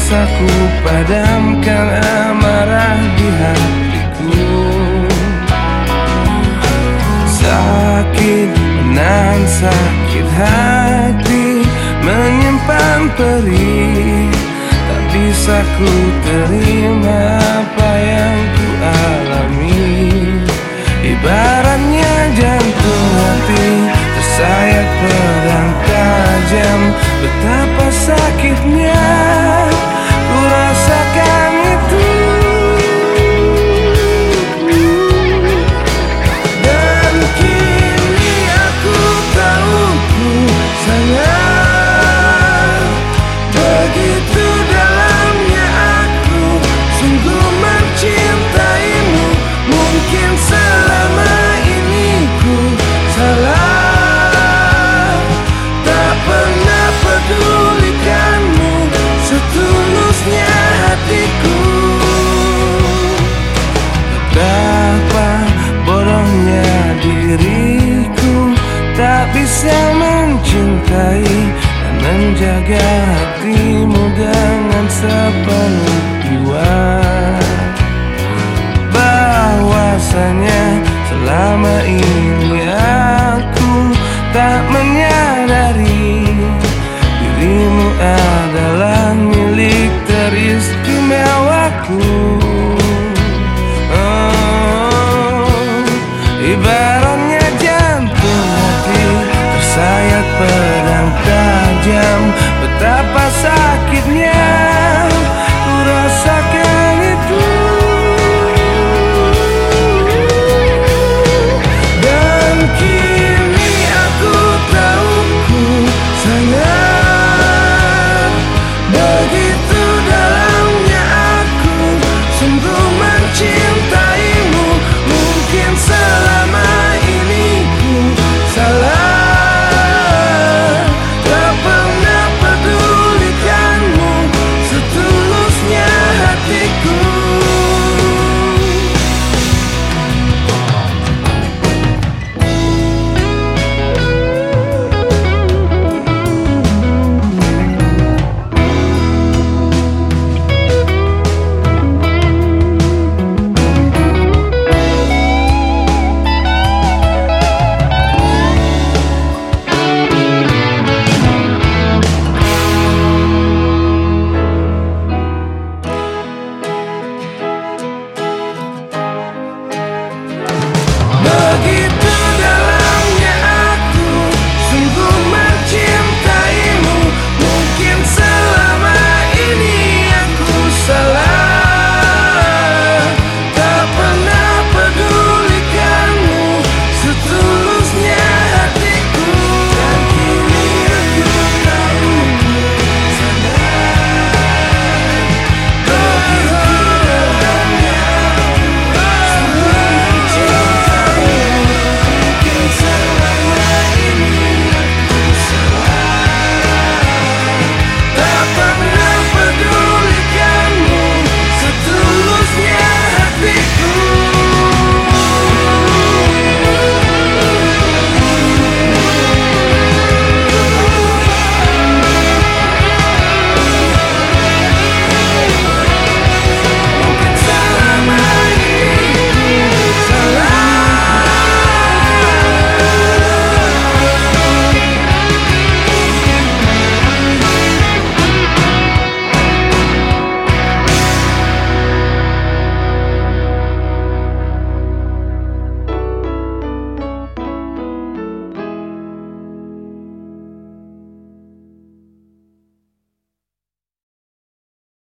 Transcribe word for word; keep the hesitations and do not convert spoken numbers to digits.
bisa ku padamkan amarah di hatiku. Sakit menahan sakit hati, menyimpan perih, tak bisa ku terima apa yang ku alami. Ibaratnya jantung hati tersayat pedang tajam, betapa sakitnya ku rasakan itu. Dan kini aku tahu ku sangat begitu dalamnya aku sungguh mencintaimu. Mungkin selama ini ku salah, tak pernah pedulikanmu setulusnya hatiku. Betapa bodohnya diriku, tak bisa mencintai dan menjaga hatimu dengan sepenuh jiwa. Bahwasanya selama ini aku tak menyadari dirimu adalah milik teristimewaku.